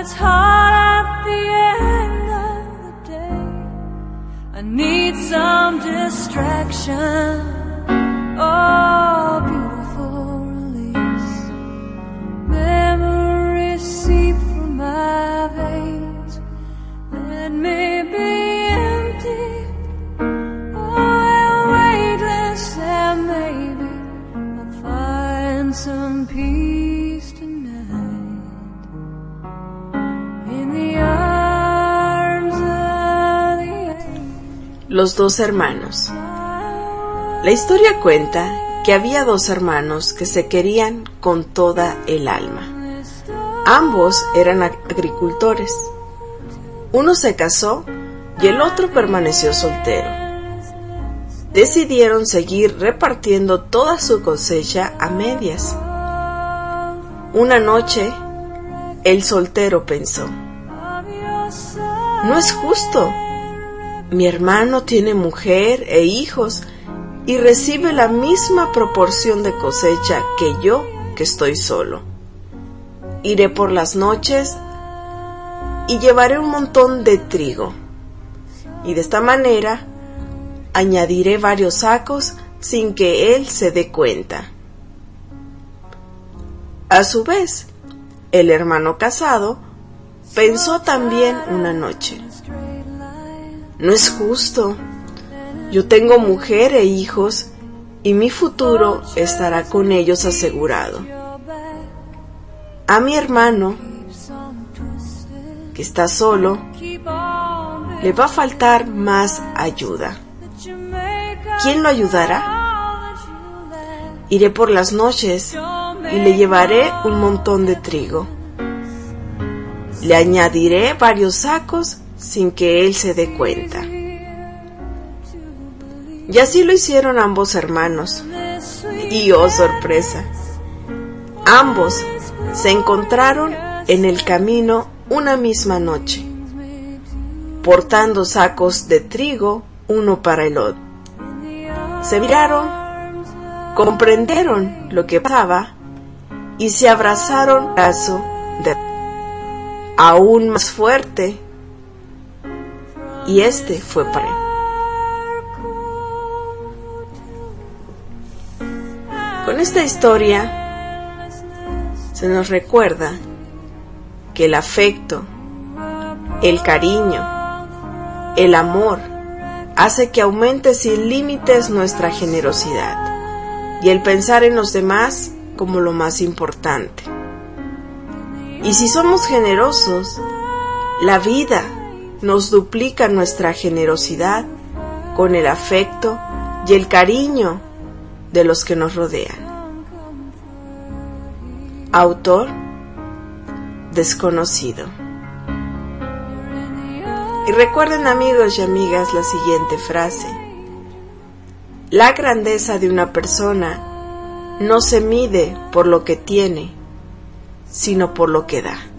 it's hard at the end of the day. I need some distraction. Oh, beautiful release. Memories seep from my veins. Let me be empty. Oh, weightless, and maybe I'll find some peace tonight in the arms of the angel. Los dos hermanos. La historia cuenta que había dos hermanos que se querían con toda el alma. Ambos eran agricultores. Uno se casó y el otro permaneció soltero. Decidieron seguir repartiendo toda su cosecha a medias. Una noche, el soltero pensó: no es justo. Mi hermano tiene mujer e hijos y recibe la misma proporción de cosecha que yo, que estoy solo. Iré por las noches y llevaré un montón de trigo, y de esta manera añadiré varios sacos sin que él se dé cuenta. A su vez, el hermano casado pensó también una noche: no es justo. Yo tengo mujer e hijos y mi futuro estará con ellos asegurado. A mi hermano, que está solo, le va a faltar más ayuda. ¿Quién lo ayudará? Iré por las noches y le llevaré un montón de trigo. Le añadiré varios sacos sin que él se dé cuenta. Y así lo hicieron ambos hermanos. Y oh sorpresa, ambos se encontraron en el camino una misma noche, portando sacos de trigo uno para el otro. Se miraron, comprendieron lo que pasaba y se abrazaron brazo de aún más fuerte, y este fue para él. Con esta historia se nos recuerda que el afecto, el cariño, el amor hace que aumente sin límites nuestra generosidad y el pensar en los demás como lo más importante. Y si somos generosos, la vida nos duplica nuestra generosidad con el afecto y el cariño de los que nos rodean. Autor desconocido. Y recuerden, amigos y amigas, la siguiente frase: la grandeza de una persona no se mide por lo que tiene, sino por lo que da.